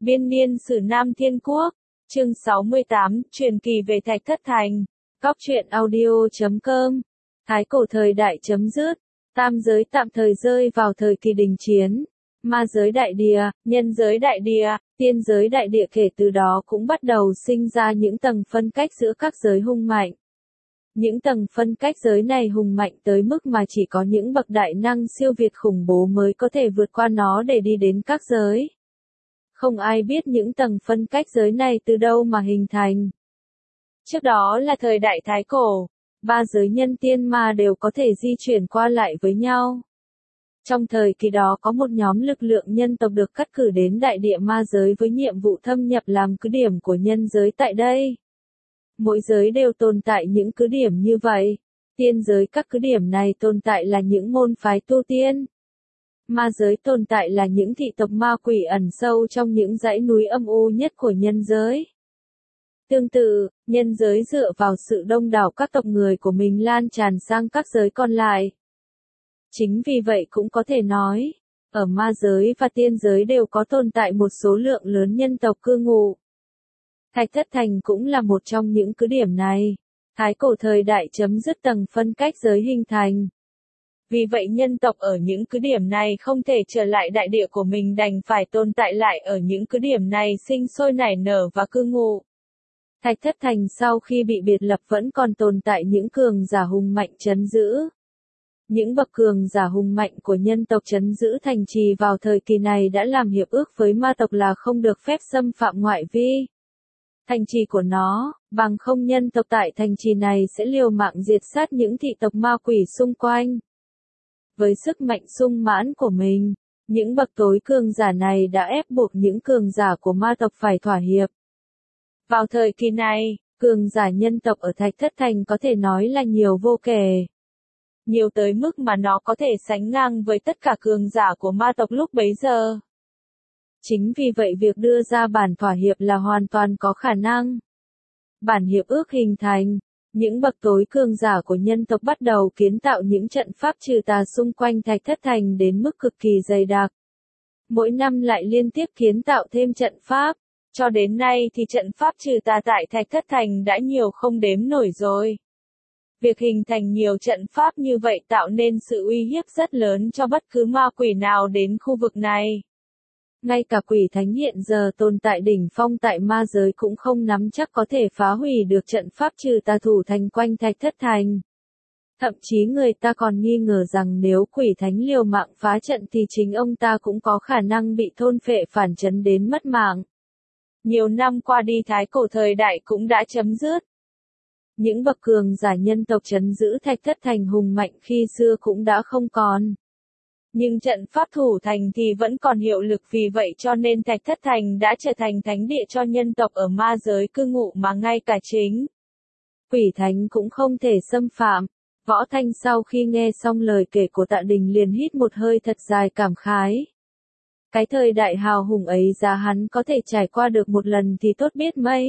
Biên niên sử Nam Thiên Quốc, chương 68, truyền kỳ về Thạch Thất Thành. Góc truyện audio.com. Thái cổ thời đại chấm dứt, tam giới tạm thời rơi vào thời kỳ đình chiến. Ma giới đại địa, nhân giới đại địa, tiên giới đại địa kể từ đó cũng bắt đầu sinh ra những tầng phân cách giữa các giới hung mạnh. Những tầng phân cách giới này hùng mạnh tới mức mà chỉ có những bậc đại năng siêu việt khủng bố mới có thể vượt qua nó để đi đến các giới. Không ai biết những tầng phân cách giới này từ đâu mà hình thành. Trước đó là thời đại Thái Cổ, ba giới nhân tiên ma đều có thể di chuyển qua lại với nhau. Trong thời kỳ đó có một nhóm lực lượng nhân tộc được cắt cử đến đại địa ma giới với nhiệm vụ thâm nhập làm cứ điểm của nhân giới tại đây. Mỗi giới đều tồn tại những cứ điểm như vậy. Tiên giới các cứ điểm này tồn tại là những môn phái tu tiên. Ma giới tồn tại là những thị tộc ma quỷ ẩn sâu trong những dãy núi âm u nhất của nhân giới. Tương tự, nhân giới dựa vào sự đông đảo các tộc người của mình lan tràn sang các giới còn lại. Chính vì vậy cũng có thể nói, ở ma giới và tiên giới đều có tồn tại một số lượng lớn nhân tộc cư ngụ. Thạch Thất Thành cũng là một trong những cứ điểm này. Thái cổ thời đại chấm dứt tầng phân cách giới hình thành. Vì vậy nhân tộc ở những cứ điểm này không thể trở lại đại địa của mình đành phải tồn tại lại ở những cứ điểm này sinh sôi nảy nở và cư ngụ. Thạch Thất Thành sau khi bị biệt lập vẫn còn tồn tại những cường giả hùng mạnh trấn giữ. Những bậc cường giả hùng mạnh của nhân tộc trấn giữ thành trì vào thời kỳ này đã làm hiệp ước với ma tộc là không được phép xâm phạm ngoại vi. Thành trì của nó, bằng không nhân tộc tại thành trì này sẽ liều mạng diệt sát những thị tộc ma quỷ xung quanh. Với sức mạnh sung mãn của mình, những bậc tối cường giả này đã ép buộc những cường giả của ma tộc phải thỏa hiệp. Vào thời kỳ này, cường giả nhân tộc ở Thạch Thất Thành có thể nói là nhiều vô kể. Nhiều tới mức mà nó có thể sánh ngang với tất cả cường giả của ma tộc lúc bấy giờ. Chính vì vậy việc đưa ra bản thỏa hiệp là hoàn toàn có khả năng. Bản hiệp ước hình thành, những bậc tối cường giả của nhân tộc bắt đầu kiến tạo những trận pháp trừ tà xung quanh Thạch Thất Thành đến mức cực kỳ dày đặc. Mỗi năm lại liên tiếp kiến tạo thêm trận pháp, cho đến nay thì trận pháp trừ tà tại Thạch Thất Thành đã nhiều không đếm nổi rồi. Việc hình thành nhiều trận pháp như vậy tạo nên sự uy hiếp rất lớn cho bất cứ ma quỷ nào đến khu vực này. Ngay cả quỷ thánh hiện giờ tồn tại đỉnh phong tại ma giới cũng không nắm chắc có thể phá hủy được trận pháp trừ tà thủ thành quanh Thạch Thất Thành. Thậm chí người ta còn nghi ngờ rằng nếu quỷ thánh liều mạng phá trận thì chính ông ta cũng có khả năng bị thôn phệ phản chấn đến mất mạng. Nhiều năm qua đi thái cổ thời đại cũng đã chấm dứt. Những bậc cường giả nhân tộc trấn giữ Thạch Thất Thành hùng mạnh khi xưa cũng đã không còn. Nhưng trận pháp thủ thành thì vẫn còn hiệu lực vì vậy cho nên Thạch Thất Thành đã trở thành thánh địa cho nhân tộc ở ma giới cư ngụ mà ngay cả chính quỷ thánh cũng không thể xâm phạm. Võ Thanh sau khi nghe xong lời kể của Tạ Đình liền hít một hơi thật dài cảm khái. Cái thời đại hào hùng ấy giá hắn có thể trải qua được một lần thì tốt biết mấy.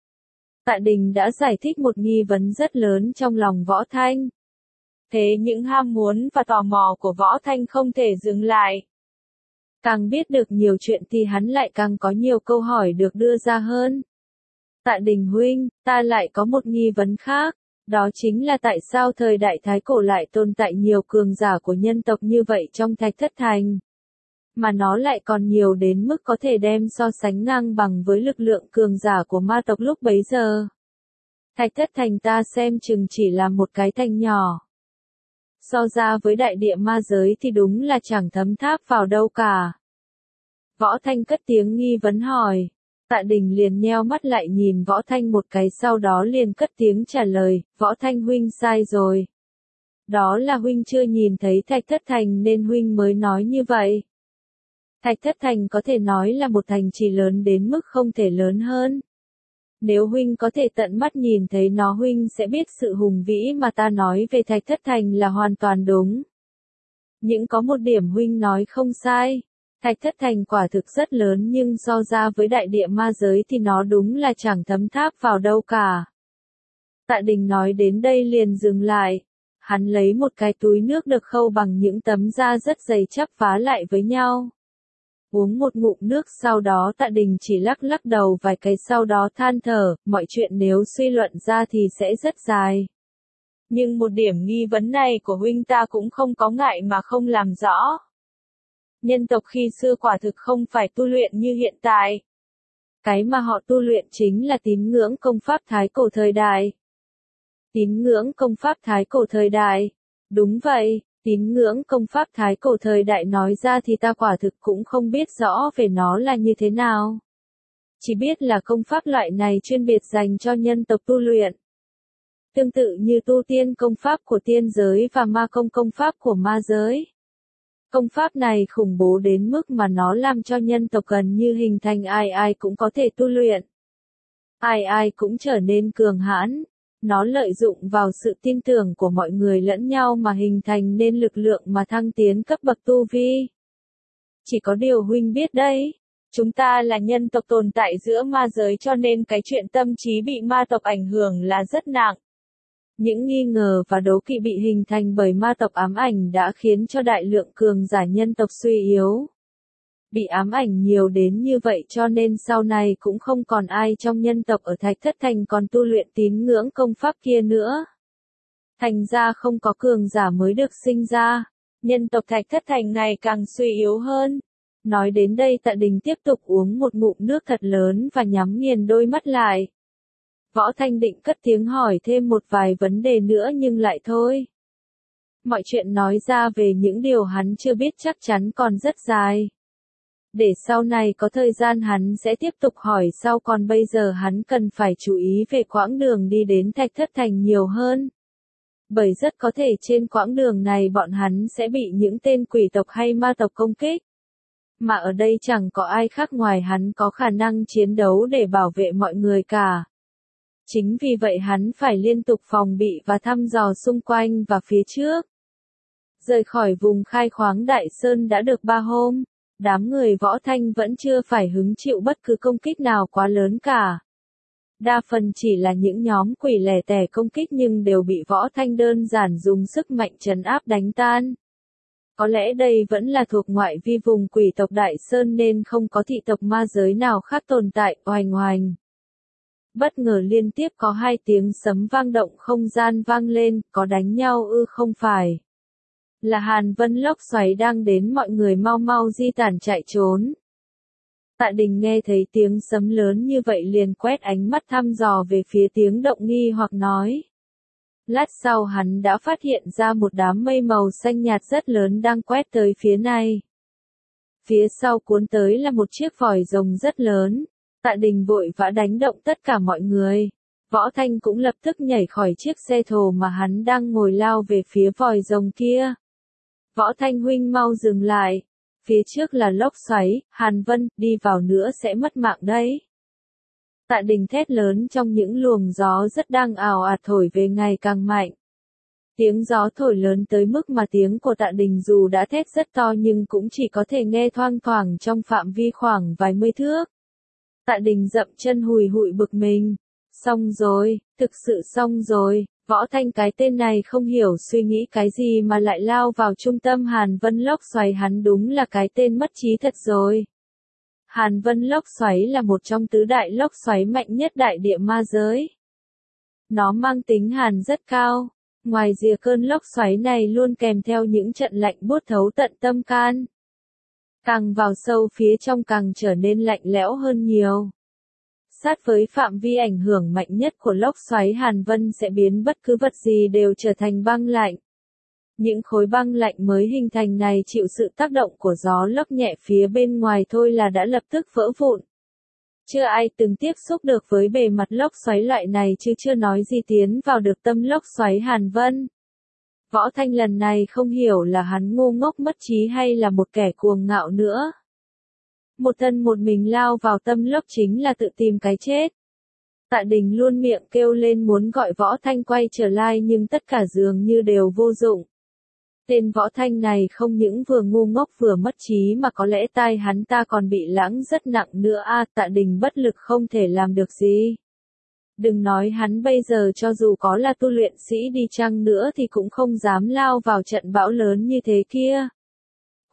Tạ Đình đã giải thích một nghi vấn rất lớn trong lòng Võ Thanh. Thế những ham muốn và tò mò của Võ Thanh không thể dừng lại. Càng biết được nhiều chuyện thì hắn lại càng có nhiều câu hỏi được đưa ra hơn. Tạ Đình huynh, ta lại có một nghi vấn khác, đó chính là tại sao thời đại Thái Cổ lại tồn tại nhiều cường giả của nhân tộc như vậy trong Thạch Thất Thành. Mà nó lại còn nhiều đến mức có thể đem so sánh ngang bằng với lực lượng cường giả của ma tộc lúc bấy giờ. Thạch Thất Thành ta xem chừng chỉ là một cái thành nhỏ. So ra với đại địa ma giới thì đúng là chẳng thấm tháp vào đâu cả. Võ Thanh cất tiếng nghi vấn hỏi. Tạ Đình liền nheo mắt lại nhìn Võ Thanh một cái sau đó liền cất tiếng trả lời, Võ Thanh huynh sai rồi. Đó là huynh chưa nhìn thấy Thạch Thất Thành nên huynh mới nói như vậy. Thạch Thất Thành có thể nói là một thành trì lớn đến mức không thể lớn hơn. Nếu huynh có thể tận mắt nhìn thấy nó huynh sẽ biết sự hùng vĩ mà ta nói về Thạch Thất Thành là hoàn toàn đúng. Nhưng có một điểm huynh nói không sai. Thạch Thất Thành quả thực rất lớn nhưng so ra với đại địa ma giới thì nó đúng là chẳng thấm tháp vào đâu cả. Tạ Đình nói đến đây liền dừng lại. Hắn lấy một cái túi nước được khâu bằng những tấm da rất dày chắp vá lại với nhau. Uống một ngụm nước sau đó Tạ Đình chỉ lắc lắc đầu vài cái sau đó than thở, mọi chuyện nếu suy luận ra thì sẽ rất dài. Nhưng một điểm nghi vấn này của huynh ta cũng không có ngại mà không làm rõ. Nhân tộc khi xưa quả thực không phải tu luyện như hiện tại. Cái mà họ tu luyện chính là tín ngưỡng công pháp Thái cổ thời đại. Tín ngưỡng công pháp Thái cổ thời đại. Đúng vậy, tín ngưỡng công pháp Thái cổ thời đại nói ra thì ta quả thực cũng không biết rõ về nó là như thế nào. Chỉ biết là công pháp loại này chuyên biệt dành cho nhân tộc tu luyện. Tương tự như tu tiên công pháp của tiên giới và ma công công pháp của ma giới. Công pháp này khủng bố đến mức mà nó làm cho nhân tộc gần như hình thành ai ai cũng có thể tu luyện. Ai ai cũng trở nên cường hãn. Nó lợi dụng vào sự tin tưởng của mọi người lẫn nhau mà hình thành nên lực lượng mà thăng tiến cấp bậc tu vi. Chỉ có điều huynh biết đấy, chúng ta là nhân tộc tồn tại giữa ma giới cho nên cái chuyện tâm trí bị ma tộc ảnh hưởng là rất nặng. Những nghi ngờ và đố kỵ bị hình thành bởi ma tộc ám ảnh đã khiến cho đại lượng cường giả nhân tộc suy yếu. Bị ám ảnh nhiều đến như vậy cho nên sau này cũng không còn ai trong nhân tộc ở Thạch Thất Thành còn tu luyện tín ngưỡng công pháp kia nữa. Thành ra không có cường giả mới được sinh ra, nhân tộc Thạch Thất Thành ngày càng suy yếu hơn. Nói đến đây Tạ Đình tiếp tục uống một ngụm nước thật lớn và nhắm nghiền đôi mắt lại. Võ Thanh định cất tiếng hỏi thêm một vài vấn đề nữa nhưng lại thôi. Mọi chuyện nói ra về những điều hắn chưa biết chắc chắn còn rất dài. Để sau này có thời gian hắn sẽ tiếp tục hỏi sau còn bây giờ hắn cần phải chú ý về quãng đường đi đến Thạch Thất Thành nhiều hơn. Bởi rất có thể trên quãng đường này bọn hắn sẽ bị những tên quỷ tộc hay ma tộc công kích. Mà ở đây chẳng có ai khác ngoài hắn có khả năng chiến đấu để bảo vệ mọi người cả. Chính vì vậy hắn phải liên tục phòng bị và thăm dò xung quanh và phía trước. Rời khỏi vùng khai khoáng Đại Sơn đã được 3 hôm, đám người Võ Thanh vẫn chưa phải hứng chịu bất cứ công kích nào quá lớn cả. Đa phần chỉ là những nhóm quỷ lẻ tẻ công kích nhưng đều bị Võ Thanh đơn giản dùng sức mạnh trấn áp đánh tan. Có lẽ đây vẫn là thuộc ngoại vi vùng quỷ tộc Đại Sơn nên không có thị tộc ma giới nào khác tồn tại, oành oành. Bất ngờ liên tiếp có 2 tiếng sấm vang động không gian vang lên, có đánh nhau ư không phải. Là Hàn Vân lốc xoáy đang đến mọi người mau mau di tản chạy trốn. Tạ Đình nghe thấy tiếng sấm lớn như vậy liền quét ánh mắt thăm dò về phía tiếng động nghi hoặc nói. Lát sau hắn đã phát hiện ra một đám mây màu xanh nhạt rất lớn đang quét tới phía này. Phía sau cuốn tới là một chiếc vòi rồng rất lớn. Tạ Đình vội vã đánh động tất cả mọi người. Võ Thanh cũng lập tức nhảy khỏi chiếc xe thồ mà hắn đang ngồi lao về phía vòi rồng kia. Võ Thanh huynh mau dừng lại. Phía trước là lốc xoáy, Hàn Vân, đi vào nữa sẽ mất mạng đấy. Tạ Đình thét lớn trong những luồng gió rất đang ào ạt thổi về ngày càng mạnh. Tiếng gió thổi lớn tới mức mà tiếng của Tạ Đình dù đã thét rất to nhưng cũng chỉ có thể nghe thoang thoảng trong phạm vi khoảng vài mươi thước. Tạ Đình dậm chân hùi hụi bực mình. Xong rồi, thực sự xong rồi, Võ Thanh cái tên này không hiểu suy nghĩ cái gì mà lại lao vào trung tâm Hàn Vân lốc xoáy hắn đúng là cái tên mất trí thật rồi. Hàn Vân lốc xoáy là một trong tứ đại lốc xoáy mạnh nhất đại địa ma giới. Nó mang tính hàn rất cao. Ngoài rìa cơn lốc xoáy này luôn kèm theo những trận lạnh buốt thấu tận tâm can. Càng vào sâu phía trong càng trở nên lạnh lẽo hơn nhiều. Sát với phạm vi ảnh hưởng mạnh nhất của lốc xoáy Hàn Vân sẽ biến bất cứ vật gì đều trở thành băng lạnh. Những khối băng lạnh mới hình thành này chịu sự tác động của gió lốc nhẹ phía bên ngoài thôi là đã lập tức vỡ vụn. Chưa ai từng tiếp xúc được với bề mặt lốc xoáy loại này chứ chưa nói gì tiến vào được tâm lốc xoáy Hàn Vân. Võ Thanh lần này không hiểu là hắn ngu ngốc mất trí hay là một kẻ cuồng ngạo nữa. Một thân một mình lao vào tâm lốc chính là tự tìm cái chết. Tạ Đình luôn miệng kêu lên muốn gọi Võ Thanh quay trở lại nhưng tất cả dường như đều vô dụng. Tên Võ Thanh này không những vừa ngu ngốc vừa mất trí mà có lẽ tai hắn ta còn bị lãng rất nặng nữa Tạ Đình bất lực không thể làm được gì. Đừng nói hắn bây giờ cho dù có là tu luyện sĩ đi chăng nữa thì cũng không dám lao vào trận bão lớn như thế kia.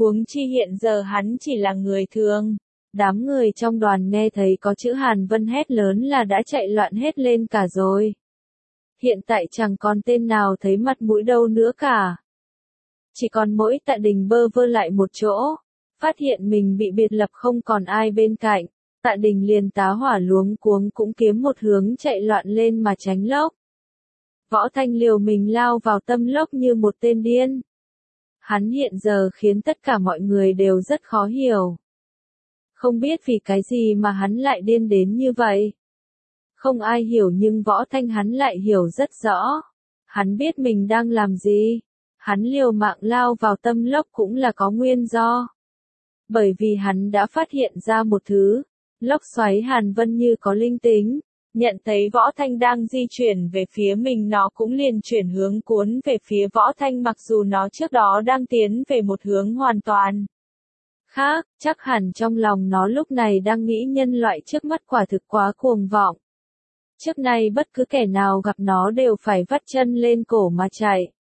Huống chi hiện giờ hắn chỉ là người thường. Đám người trong đoàn nghe thấy có chữ Hàn Vân hét lớn là đã chạy loạn hết lên cả rồi. Hiện tại chẳng còn tên nào thấy mặt mũi đâu nữa cả. Chỉ còn mỗi Tạ Đình bơ vơ lại một chỗ. Phát hiện mình bị biệt lập không còn ai bên cạnh. Tạ Đình liền tá hỏa luống cuống cũng kiếm một hướng chạy loạn lên mà tránh lốc. Võ Thanh liều mình lao vào tâm lốc như một tên điên. Hắn hiện giờ khiến tất cả mọi người đều rất khó hiểu. Không biết vì cái gì mà hắn lại điên đến như vậy. Không ai hiểu nhưng Võ Thanh hắn lại hiểu rất rõ. Hắn biết mình đang làm gì. Hắn liều mạng lao vào tâm lốc cũng là có nguyên do. Bởi vì hắn đã phát hiện ra một thứ. Lốc xoáy Hàn Vân như có linh tính. Nhận thấy Võ Thanh đang di chuyển về phía mình nó cũng liền chuyển hướng cuốn về phía Võ Thanh mặc dù nó trước đó đang tiến về một hướng hoàn toàn khác, chắc hẳn trong lòng nó lúc này đang nghĩ nhân loại trước mắt quả thực quá cuồng vọng. Trước nay bất cứ kẻ nào gặp nó đều phải vắt chân lên cổ mà chạy.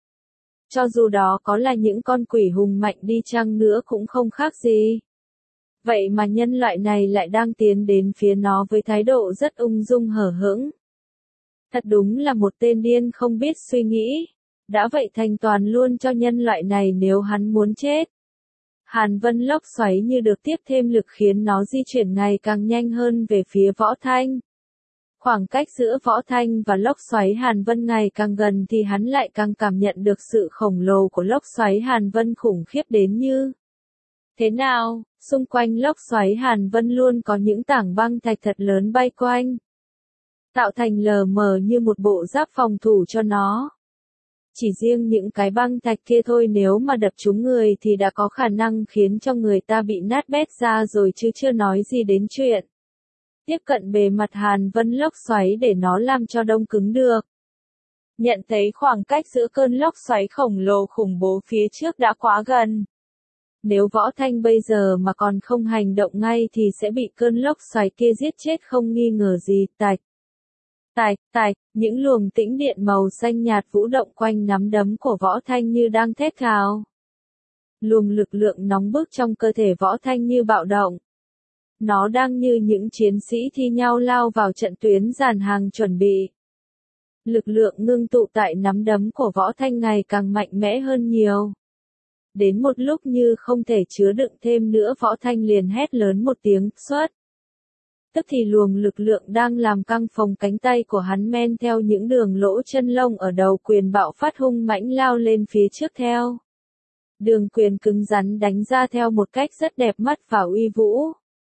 Cho dù đó có là những con quỷ hùng mạnh đi chăng nữa cũng không khác gì. Vậy mà nhân loại này lại đang tiến đến phía nó với thái độ rất ung dung hở hững. Thật đúng là một tên điên không biết suy nghĩ. Đã vậy thành toàn luôn cho nhân loại này nếu hắn muốn chết. Hàn Vân lốc xoáy như được tiếp thêm lực khiến nó di chuyển ngày càng nhanh hơn về phía Võ Thanh. Khoảng cách giữa Võ Thanh và lốc xoáy Hàn Vân ngày càng gần thì hắn lại càng cảm nhận được sự khổng lồ của lốc xoáy Hàn Vân khủng khiếp đến như. Thế nào, xung quanh lốc xoáy Hàn Vân luôn có những tảng băng thạch thật lớn bay quanh. Tạo thành lờ mờ như một bộ giáp phòng thủ cho nó. Chỉ riêng những cái băng thạch kia thôi nếu mà đập trúng người thì đã có khả năng khiến cho người ta bị nát bét ra rồi chứ chưa nói gì đến chuyện. Tiếp cận bề mặt Hàn Vân lốc xoáy để nó làm cho đông cứng được. Nhận thấy khoảng cách giữa cơn lốc xoáy khổng lồ khủng bố phía trước đã quá gần. Nếu Võ Thanh bây giờ mà còn không hành động ngay thì sẽ bị cơn lốc xoáy kia giết chết không nghi ngờ gì. Tạch, tạch, tạch, những luồng tĩnh điện màu xanh nhạt vũ động quanh nắm đấm của Võ Thanh như đang thét gào. Luồng lực lượng nóng bức trong cơ thể Võ Thanh như bạo động. Nó đang như những chiến sĩ thi nhau lao vào trận tuyến dàn hàng chuẩn bị. Lực lượng ngưng tụ tại nắm đấm của Võ Thanh ngày càng mạnh mẽ hơn nhiều. Đến một lúc như không thể chứa đựng thêm nữa Võ Thanh liền hét lớn một tiếng, xuất. Tức thì luồng lực lượng đang làm căng phồng cánh tay của hắn men theo những đường lỗ chân lông ở đầu quyền bạo phát hung mãnh lao lên phía trước theo. Đường quyền cứng rắn đánh ra theo một cách rất đẹp mắt và uy vũ.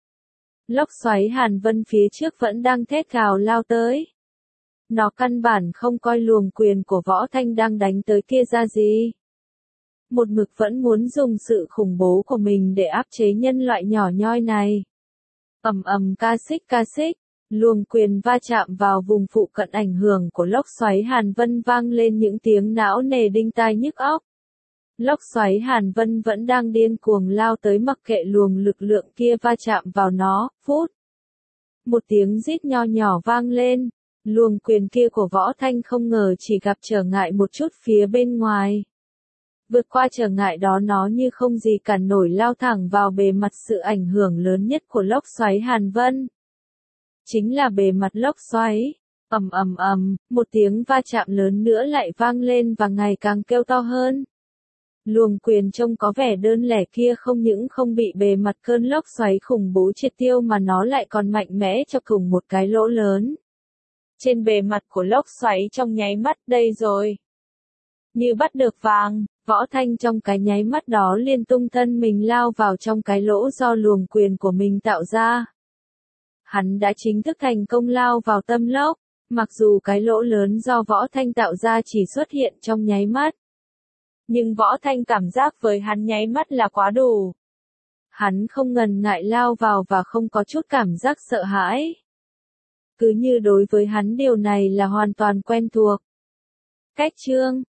Lốc xoáy Hàn Vân phía trước vẫn đang thét gào lao tới. Nó căn bản không coi luồng quyền của Võ Thanh đang đánh tới kia ra gì. Một mực vẫn muốn dùng sự khủng bố của mình để áp chế nhân loại nhỏ nhoi này. Ầm ầm ca xích, luồng quyền va chạm vào vùng phụ cận ảnh hưởng của lốc xoáy Hàn Vân vang lên những tiếng não nề đinh tai nhức óc. Lốc xoáy Hàn Vân vẫn đang điên cuồng lao tới mặc kệ luồng lực lượng kia va chạm vào nó, phút. Một tiếng rít nho nhỏ vang lên, luồng quyền kia của Võ Thanh không ngờ chỉ gặp trở ngại một chút phía bên ngoài. Vượt qua trở ngại đó nó như không gì cản nổi lao thẳng vào bề mặt sự ảnh hưởng lớn nhất của lốc xoáy Hàn Vân. Chính là bề mặt lốc xoáy. Ầm ầm ầm, một tiếng va chạm lớn nữa lại vang lên và ngày càng kêu to hơn. Luồng quyền trông có vẻ đơn lẻ kia không những không bị bề mặt cơn lốc xoáy khủng bố triệt tiêu mà nó lại còn mạnh mẽ cho cùng một cái lỗ lớn. Trên bề mặt của lốc xoáy trong nháy mắt đây rồi. Như bắt được vàng, Võ Thanh trong cái nháy mắt đó liền tung thân mình lao vào trong cái lỗ do luồng quyền của mình tạo ra. Hắn đã chính thức thành công lao vào tâm lốc, mặc dù cái lỗ lớn do Võ Thanh tạo ra chỉ xuất hiện trong nháy mắt. Nhưng Võ Thanh cảm giác với hắn nháy mắt là quá đủ. Hắn không ngần ngại lao vào và không có chút cảm giác sợ hãi. Cứ như đối với hắn điều này là hoàn toàn quen thuộc. Cách chương